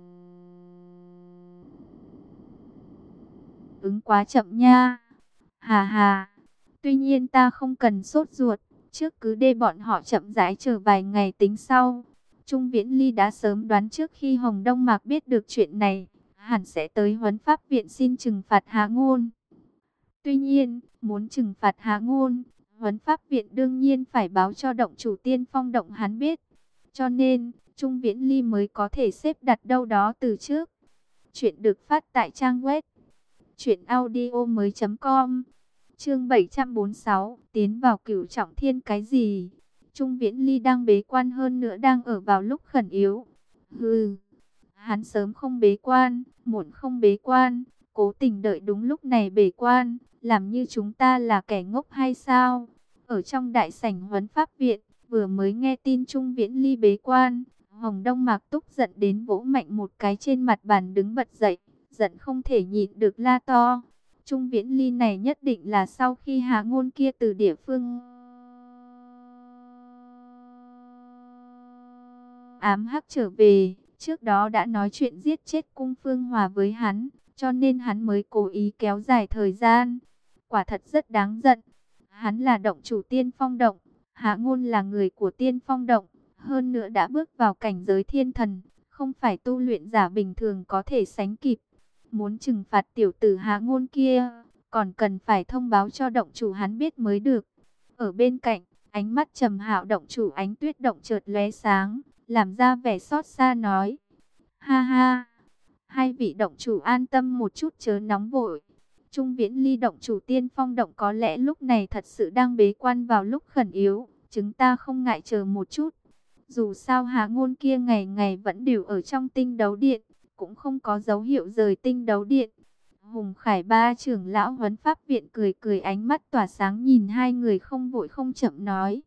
ứng quá chậm nha. Hà hà, tuy nhiên ta không cần sốt ruột, trước cứ để bọn họ chậm rãi chờ vài ngày tính sau. Trung Viễn Ly đã sớm đoán trước khi Hồng Đông Mạc biết được chuyện này, hẳn sẽ tới Huấn Pháp viện xin trừng phạt Hạ Ngôn. Tuy nhiên, muốn trừng phạt Hạ Ngôn, Huấn Pháp viện đương nhiên phải báo cho động chủ Tiên Phong Động hắn biết. Cho nên, Trung Viễn Ly mới có thể xếp đặt đâu đó từ trước. Chuyện được phát tại trang web truyệnaudiomoi.com. Chương 746, tiến vào Cửu Trọng Thiên cái gì? Trung Viễn Ly đang bế quan, hơn nữa đang ở vào lúc khẩn yếu. Hắn sớm không bế quan, muộn không bế quan, cố tình đợi đúng lúc này bế quan, làm như chúng ta là kẻ ngốc hay sao? Ở trong đại sảnh Huấn Pháp viện, vừa mới nghe tin Trung Viễn Ly bế quan, Hồng Đông Mạc tức giận đến vỗ mạnh một cái trên mặt bàn đứng bật dậy, giận không thể nhịn được la to. Trung Viễn Ly này nhất định là sau khi Hạ Ngôn kia từ địa phương ám hắc trở về, trước đó đã nói chuyện giết chết Cung Phương Hòa với hắn, cho nên hắn mới cố ý kéo dài thời gian. Quả thật rất đáng giận. Hắn là động chủ Tiên Phong Động, Hạ Ngôn là người của Tiên Phong Động, hơn nữa đã bước vào cảnh giới thiên thần, không phải tu luyện giả bình thường có thể sánh kịp. Muốn trừng phạt tiểu tử Hạ Ngôn kia, còn cần phải thông báo cho động chủ hắn biết mới được. Ở bên cạnh, ánh mắt Trầm Hạo động chủ Ánh Tuyết Động chợt lóe sáng, làm ra vẻ xót xa nói: "Ha ha, hai vị động chủ an tâm một chút chớ nóng vội. Trung Viễn Ly động chủ Tiên Phong động có lẽ lúc này thật sự đang bế quan vào lúc khẩn yếu, chúng ta không ngại chờ một chút. Dù sao Hạ Ngôn kia ngày ngày vẫn đều ở trong Tinh Đấu Điện, cũng không có dấu hiệu rời Tinh Đấu Điện. Hùng Khải Ba trưởng lão Huấn Pháp Viện cười cười, ánh mắt tỏa sáng nhìn hai người không vội không chậm nói.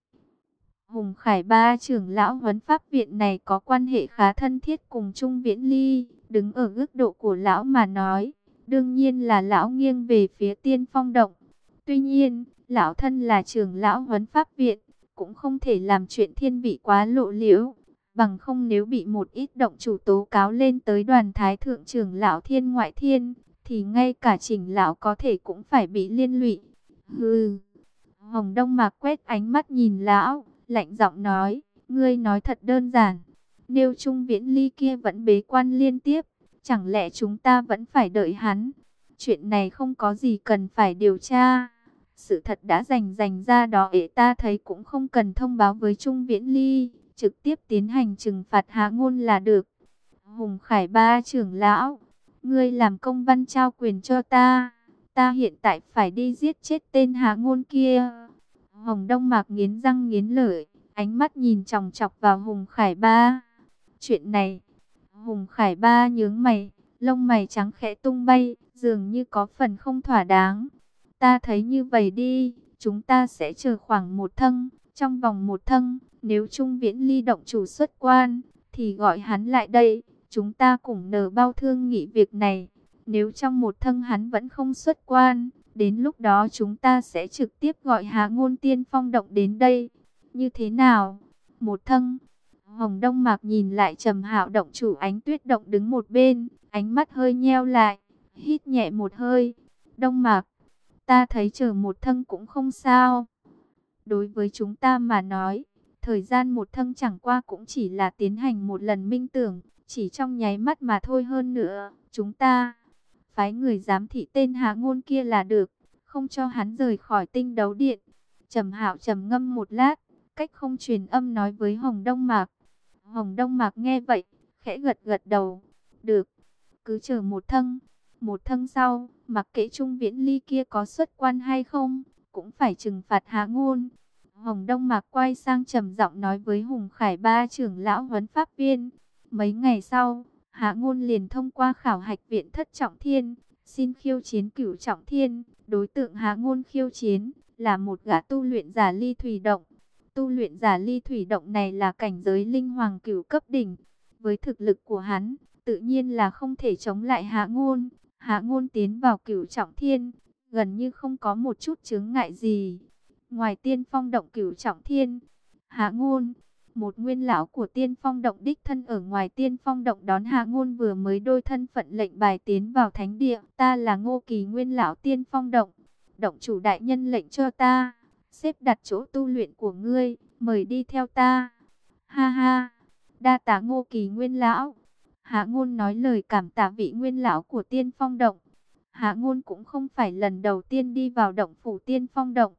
Hùng Khải Ba trưởng lão Huấn Pháp Viện này có quan hệ khá thân thiết cùng Trung Viễn Ly, đứng ở góc độ của lão mà nói, đương nhiên là lão nghiêng về phía Tiên Phong động. Tuy nhiên, lão thân là trưởng lão Huấn Pháp Viện, cũng không thể làm chuyện thiên vị quá lộ liễu, bằng không nếu bị một ít động chủ tố cáo lên tới đoàn thái thượng trưởng lão Thiên Ngoại Thiên, thì ngay cả Chỉnh lão có thể cũng phải bị liên lụy. Hừ. Hồng Đông Mạc quét ánh mắt nhìn lão, lạnh giọng nói, ngươi nói thật đơn giản, nếu Trung Viễn Ly kia vẫn bế quan liên tiếp, chẳng lẽ chúng ta vẫn phải đợi hắn? Chuyện này không có gì cần phải điều tra. Sự thật đã rành ra đó, ta thấy cũng không cần thông báo với Trung Viễn Ly, trực tiếp tiến hành trừng phạt Hạ Ngôn là được. Hùng Khải Ba trưởng lão, ngươi làm công văn trao quyền cho ta, ta hiện tại phải đi giết chết tên Hạ Ngôn kia. Hồng Đông Mạc nghiến răng nghiến lợi, ánh mắt nhìn chòng chọc vào Hùng Khải Ba. Chuyện này, Hùng Khải Ba nhướng mày, lông mày trắng khẽ tung bay, dường như có phần không thỏa đáng. Ta thấy như vậy đi, chúng ta sẽ chờ khoảng một thân, trong vòng một thân, nếu Trung Viễn Ly động chủ xuất quan, thì gọi hắn lại đây, chúng ta cùng nở bao thương nghị việc này. Nếu trong một thân hắn vẫn không xuất quan, đến lúc đó chúng ta sẽ trực tiếp gọi Hạ Ngôn Tiên Phong động đến đây. Như thế nào? Một thân. Hồng Đông Mạc nhìn lại Trầm Hạo động chủ Ánh Tuyết động đứng một bên, ánh mắt hơi nheo lại, hít nhẹ một hơi. Đông Mạc, ta thấy chờ một thân cũng không sao. Đối với chúng ta mà nói, thời gian một thân chẳng qua cũng chỉ là tiến hành một lần minh tưởng, chỉ trong nháy mắt mà thôi. Hơn nữa, chúng ta phái người giám thị tên Hạ Ngôn kia là được, không cho hắn rời khỏi Tinh Đấu Điện. Trầm Hạo trầm ngâm một lát, cách không truyền âm nói với Hồng Đông Mạc. Hồng Đông Mạc nghe vậy, khẽ gật gật đầu. Được, cứ chờ một thân. Một thân sau, mặc kệ Trung Viễn Ly kia có xuất quan hay không, cũng phải trừng phạt Hạ Ngôn. Hồng Đông Mạc quay sang trầm giọng nói với Hùng Khải Ba trưởng lão Huấn Pháp Viên. Mấy ngày sau, Hạ Ngôn liền thông qua khảo hạch viện thất trọng thiên, xin khiêu chiến cửu trọng thiên. Đối tượng Hạ Ngôn khiêu chiến là một gã tu luyện giả ly thủy động. Tu luyện giả ly thủy động này là cảnh giới linh hoàng cửu cấp đỉnh. Với thực lực của hắn, tự nhiên là không thể chống lại Hạ Ngôn. Hạ Ngôn tiến vào cửu trọng thiên, gần như không có một chút chướng ngại gì. Ngoài Tiên Phong động cửu trọng thiên, Hạ Ngôn, một nguyên lão của Tiên Phong động đích thân ở ngoài Tiên Phong động đón Hạ Ngôn, vừa mới đôi thân phận lệnh bài tiến vào thánh địa. Ta là Ngô Kỳ, nguyên lão Tiên Phong động. Động chủ đại nhân lệnh cho ta xếp đặt chỗ tu luyện của ngươi, mời đi theo ta. Ha ha, đa tạ Ngô Kỳ nguyên lão. Hạ Ngôn nói lời cảm tạ vị nguyên lão của Tiên Phong động. Hạ Ngôn cũng không phải lần đầu tiên đi vào động phủ Tiên Phong động.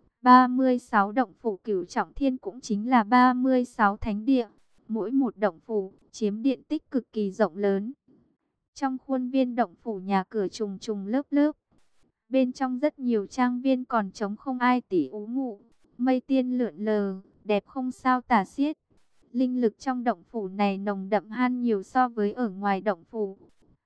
36 động phủ cửu trọng thiên cũng chính là 36 thánh địa. Mỗi một động phủ chiếm diện tích cực kỳ rộng lớn. Trong khuôn viên động phủ nhà cửa trùng trùng lớp lớp. Bên trong rất nhiều trang viên còn trống không ai tỉ ú ngụ. Mây tiên lượn lờ, đẹp không sao tả xiết. Linh lực trong động phủ này nồng đậm hơn nhiều so với ở ngoài động phủ.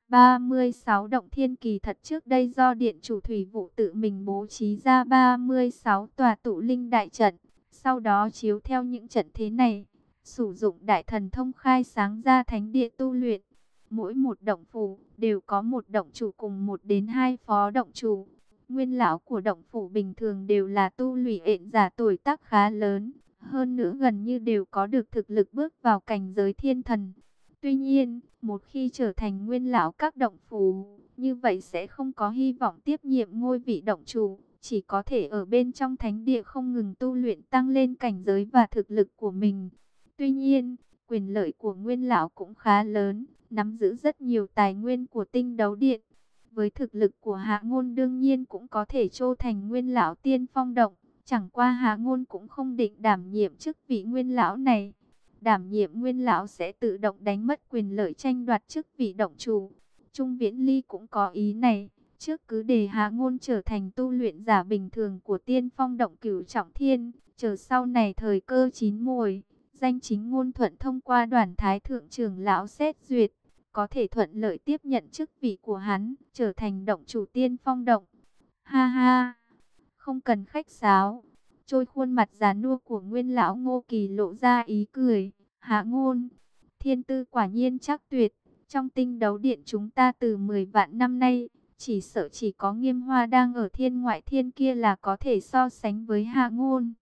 36 động thiên kỳ thật trước đây do Điện chủ Thủy Vụ tự mình bố trí ra 36 tòa tụ linh đại trận. Sau đó chiếu theo những trận thế này, sử dụng đại thần thông khai sáng ra thánh địa tu luyện. Mỗi một động phủ đều có một động chủ cùng 1 đến 2 phó động chủ. Nguyên lão của động phủ bình thường đều là tu luyện giả tuổi tác khá lớn. Hơn nữa gần như đều có được thực lực bước vào cảnh giới thiên thần. Tuy nhiên, một khi trở thành nguyên lão các động phủ, như vậy sẽ không có hy vọng tiếp nhiệm ngôi vị động chủ. Chỉ có thể ở bên trong thánh địa không ngừng tu luyện tăng lên cảnh giới và thực lực của mình. Tuy nhiên, quyền lợi của nguyên lão cũng khá lớn, nắm giữ rất nhiều tài nguyên của Tinh Đấu Điện. Với thực lực của Hạ Ngôn đương nhiên cũng có thể trô thành nguyên lão Tiên Phong động. Chẳng qua Hạ Ngôn cũng không định đảm nhiệm chức vị nguyên lão này. Đảm nhiệm nguyên lão sẽ tự động đánh mất quyền lợi tranh đoạt chức vị động chủ. Trung Viễn Ly cũng có ý này, Trước cứ để Hạ Ngôn trở thành tu luyện giả bình thường của Tiên Phong Động Cửu Trọng Thiên, chờ sau này thời cơ chín muồi, danh chính ngôn thuận thông qua Đoàn Thái thượng trưởng lão xét duyệt, có thể thuận lợi tiếp nhận chức vị của hắn, trở thành động chủ Tiên Phong Động. Ha ha, không cần khách sáo. Trôi khuôn mặt già nua của Nguyên lão Ngô Kỳ lộ ra ý cười. Hạ Ngôn, thiên tư quả nhiên chắc tuyệt. Trong tinh đấu điện chúng ta từ 10 vạn năm nay, chỉ sợ chỉ có Nghiêm Hoa đang ở thiên ngoại thiên kia là có thể so sánh với Hạ Ngôn.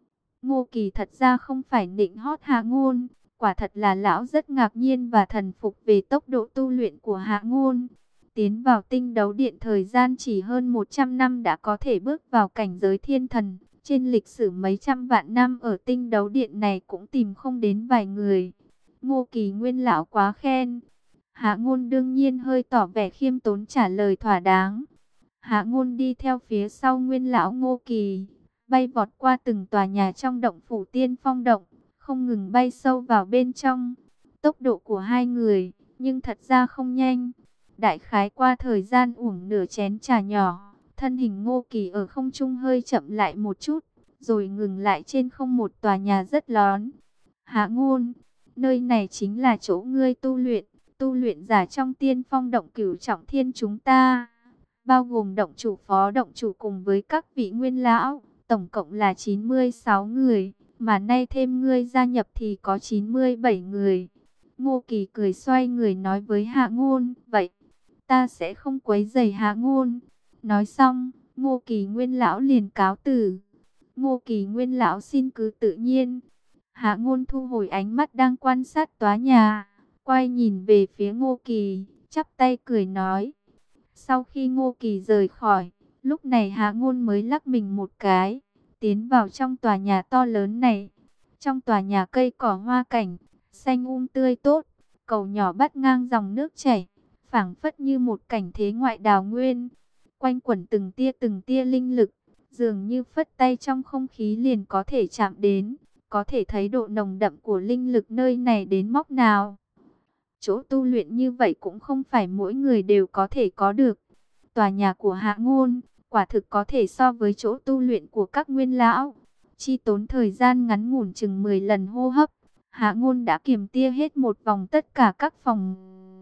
Ngô Kỳ thật ra không phải nịnh hót Hạ Ngôn, quả thật là lão rất ngạc nhiên và thần phục về tốc độ tu luyện của Hạ Ngôn. Tiến vào tinh đấu điện thời gian chỉ hơn 100 năm đã có thể bước vào cảnh giới thiên thần. Trên lịch sử mấy trăm vạn năm ở tinh đấu điện này cũng tìm không đến vài người. Ngô Kỳ Nguyên lão quá khen. Hạ Ngôn đương nhiên hơi tỏ vẻ khiêm tốn trả lời thỏa đáng. Hạ Ngôn đi theo phía sau Nguyên lão Ngô Kỳ, bay vọt qua từng tòa nhà trong động phủ Tiên Phong Động, không ngừng bay sâu vào bên trong. Tốc độ của hai người, nhưng thật ra không nhanh. Đại khái qua thời gian uổng nửa chén trà nhỏ, thân hình Ngô Kỳ ở không trung hơi chậm lại một chút, rồi ngừng lại trên không một tòa nhà rất lớn. Hạ Ngôn, nơi này chính là chỗ ngươi tu luyện giả trong Tiên Phong Động Cửu Trọng Thiên chúng ta, bao gồm động chủ, phó động chủ cùng với các vị nguyên lão, tổng cộng là 96 người, mà nay thêm ngươi gia nhập thì có 97 người. Ngô Kỳ cười xoay người nói với Hạ Ngôn, vậy ta sẽ không quấy rầy Hạ Ngôn. Nói xong, Ngô Kỳ Nguyên lão liền cáo từ. Ngô Kỳ Nguyên lão xin cứ tự nhiên. Hạ Ngôn thu hồi ánh mắt đang quan sát tòa nhà, quay nhìn về phía Ngô Kỳ, chắp tay cười nói. Sau khi Ngô Kỳ rời khỏi, lúc này Hạ Ngôn mới lắc mình một cái, tiến vào trong tòa nhà to lớn này. Trong tòa nhà cây cỏ hoa cảnh, xanh tươi tốt, cầu nhỏ bắt ngang dòng nước chảy, phảng phất như một cảnh thế ngoại đào nguyên. Quanh quẩn từng tia linh lực, dường như phất tay trong không khí liền có thể chạm đến, có thể thấy độ nồng đậm của linh lực nơi này đến móc nào. Chỗ tu luyện như vậy cũng không phải mỗi người đều có thể có được. Tòa nhà của Hạ Ngôn, quả thực có thể so với chỗ tu luyện của các nguyên lão. Chi tốn thời gian ngắn ngủn chừng 10 lần hô hấp, Hạ Ngôn đã kiểm tia hết một vòng tất cả các phòng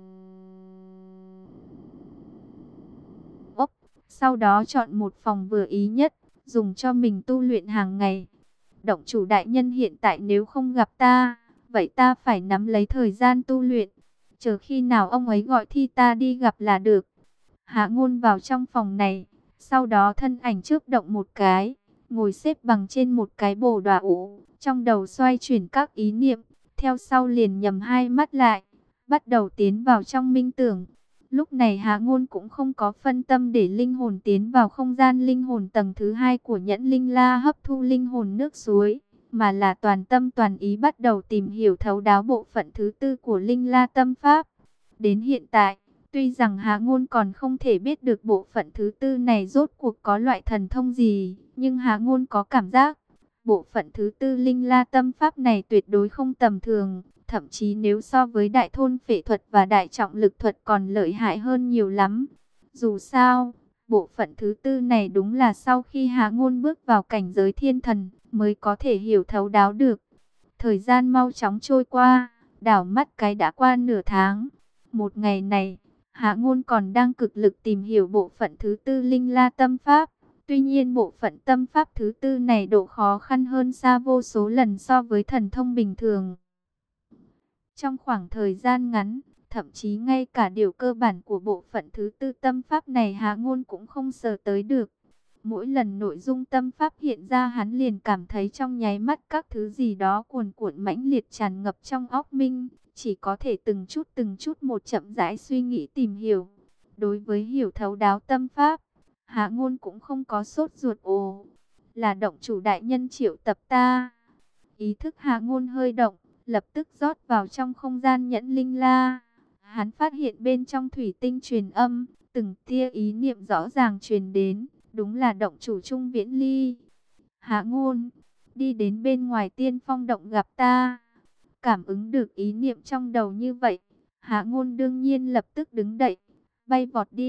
ốc. Sau đó chọn một phòng vừa ý nhất, dùng cho mình tu luyện hàng ngày. Động chủ đại nhân hiện tại nếu không gặp ta, vậy ta phải nắm lấy thời gian tu luyện. Chờ khi nào ông ấy gọi thì ta đi gặp là được. Hạ Ngôn vào trong phòng này, sau đó thân ảnh chớp động một cái, ngồi xếp bằng trên một cái bồ đòa ủ, trong đầu xoay chuyển các ý niệm, theo sau liền nhắm hai mắt lại, bắt đầu tiến vào trong minh tưởng. Lúc này Hạ Ngôn cũng không có phân tâm để linh hồn tiến vào không gian linh hồn tầng thứ 2 của Nhẫn Linh La hấp thu linh hồn nước suối, mà là toàn tâm toàn ý bắt đầu tìm hiểu thấu đáo bộ phận thứ 4 của Linh La Tâm Pháp. Đến hiện tại, tuy rằng Hạ Ngôn còn không thể biết được bộ phận thứ 4 này rốt cuộc có loại thần thông gì, nhưng Hạ Ngôn có cảm giác, bộ phận thứ 4 Linh La Tâm Pháp này tuyệt đối không tầm thường, thậm chí nếu so với đại thôn phệ thuật và đại trọng lực thuật còn lợi hại hơn nhiều lắm. Dù sao, bộ phận thứ 4 này đúng là sau khi Hạ Ngôn bước vào cảnh giới thiên thần mới có thể hiểu thấu đáo được. Thời gian mau chóng trôi qua, đảo mắt cái đã qua nửa tháng. Một ngày này, Hạ Ngôn còn đang cực lực tìm hiểu bộ phận thứ 4 Linh La Tâm Pháp. Tuy nhiên bộ phận tâm pháp thứ 4 này độ khó khăn hơn xa vô số lần so với thần thông bình thường. Trong khoảng thời gian ngắn, thậm chí ngay cả điều cơ bản của bộ phận thứ 4 tâm pháp này Hạ Ngôn cũng không sờ tới được. Mỗi lần nội dung tâm pháp hiện ra hắn liền cảm thấy trong nháy mắt các thứ gì đó cuồn cuộn mãnh liệt tràn ngập trong óc mình, chỉ có thể từng chút một chậm rãi suy nghĩ tìm hiểu. Đối với hiểu thấu đáo tâm pháp, Hạ Ngôn cũng không có sốt ruột. Ồ, là động chủ đại nhân triệu tập ta. Ý thức Hạ Ngôn hơi động, lập tức rót vào trong không gian Nhẫn Linh La. Hắn phát hiện bên trong thủy tinh truyền âm, từng tia ý niệm rõ ràng truyền đến, đúng là động chủ Trung Viễn Ly. Hạ Ngôn, đi đến bên ngoài Tiên Phong Động gặp ta. Cảm ứng được ý niệm trong đầu như vậy, Hạ Ngôn đương nhiên lập tức đứng dậy, bay vọt đi,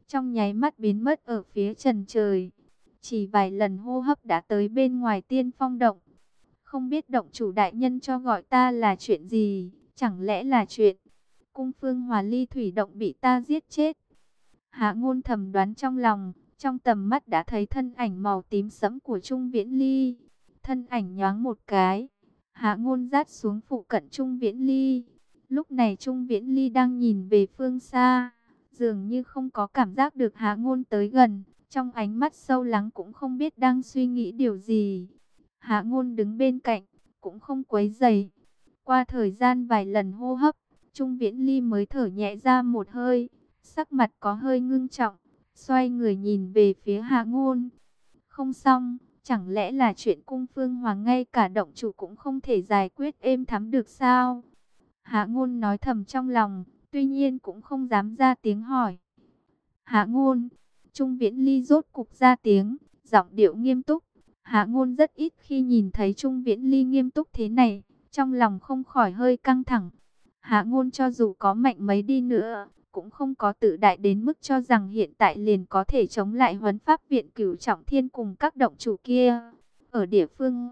trong nháy mắt biến mất ở phía trần trời. Chỉ vài lần hô hấp đã tới bên ngoài Tiên Phong động. Không biết động chủ đại nhân cho gọi ta là chuyện gì, chẳng lẽ là chuyện cung Phương Hòa Ly thủy động bị ta giết chết? Hạ Ngôn thầm đoán trong lòng, trong tầm mắt đã thấy thân ảnh màu tím sẫm của Trung Viễn Ly. Thân ảnh nhoáng một cái, Hạ Ngôn rát xuống phụ cận Trung Viễn Ly. Lúc này Trung Viễn Ly đang nhìn về phương xa, dường như không có cảm giác được Hạ Ngôn tới gần, trong ánh mắt sâu lắng cũng không biết đang suy nghĩ điều gì. Hạ Ngôn đứng bên cạnh, cũng không quấy rầy. Qua thời gian vài lần hô hấp, Trung Viễn Ly mới thở nhẹ ra một hơi, sắc mặt có hơi ngưng trọng, xoay người nhìn về phía Hạ Ngôn. Không xong, chẳng lẽ là chuyện cung Phương Hoàng ngay cả động chủ cũng không thể giải quyết êm thắm được sao? Hạ Ngôn nói thầm trong lòng, tuy nhiên cũng không dám ra tiếng hỏi. Hạ Ngôn, Trung Viễn Ly rốt cục ra tiếng, giọng điệu nghiêm túc. Hạ Ngôn rất ít khi nhìn thấy Trung Viễn Ly nghiêm túc thế này, trong lòng không khỏi hơi căng thẳng. Hạ Ngôn cho dù có mạnh mấy đi nữa, cũng không có tự đại đến mức cho rằng hiện tại liền có thể chống lại Huấn Pháp Viện Cửu Trọng Thiên cùng các động chủ kia. Ở địa phương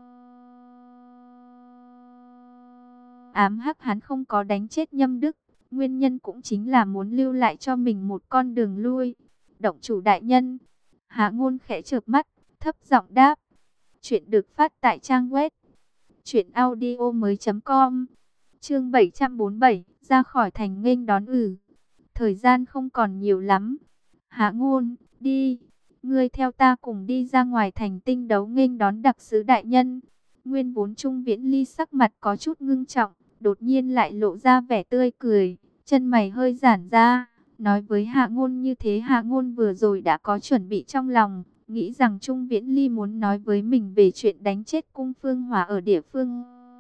ám hắc hắn không có đánh chết Nhâm Đức, nguyên nhân cũng chính là muốn lưu lại cho mình một con đường lui. Động chủ đại nhân, Hạ Ngôn khẽ chớp mắt, thấp giọng đáp. Chuyện được phát tại trang web truyệnaudiomoi.com. Chương 747, ra khỏi thành nghênh đón Thời gian không còn nhiều lắm. Hạ Ngôn, đi, ngươi theo ta cùng đi ra ngoài thành tinh đấu nghênh đón đặc sứ đại nhân. Nguyên vốn Trung Viễn Ly sắc mặt có chút ngưng trọng, đột nhiên lại lộ ra vẻ tươi cười, chân mày hơi giãn ra, nói với Hạ Ngôn như thế. Hạ Ngôn vừa rồi đã có chuẩn bị trong lòng, nghĩ rằng Trung Viễn Ly muốn nói với mình về chuyện đánh chết cung Phương Hòa ở địa phương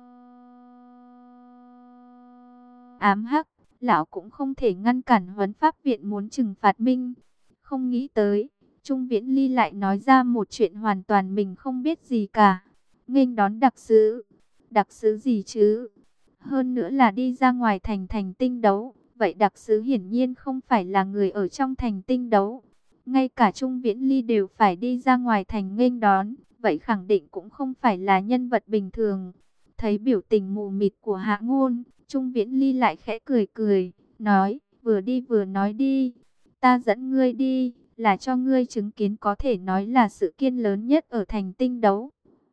ám hắc. Lão cũng không thể ngăn cản Huấn Pháp Viện muốn trừng phạt mình. Không nghĩ tới, Trung Viễn Ly lại nói ra một chuyện hoàn toàn mình không biết gì cả. Nghênh đón đặc sứ. Đặc sứ gì chứ? Hơn nữa là đi ra ngoài thành tinh đấu. Vậy đặc sứ hiển nhiên không phải là người ở trong thành tinh đấu. Ngay cả Trung Viễn Ly đều phải đi ra ngoài thành nghênh đón. Vậy khẳng định cũng không phải là nhân vật bình thường. Thấy biểu tình mù mịt của Hạ Ngôn, Trung Viễn Ly lại khẽ cười cười, nói, vừa đi vừa nói đi. Ta dẫn ngươi đi, là cho ngươi chứng kiến có thể nói là sự kiện lớn nhất ở thành tinh đấu.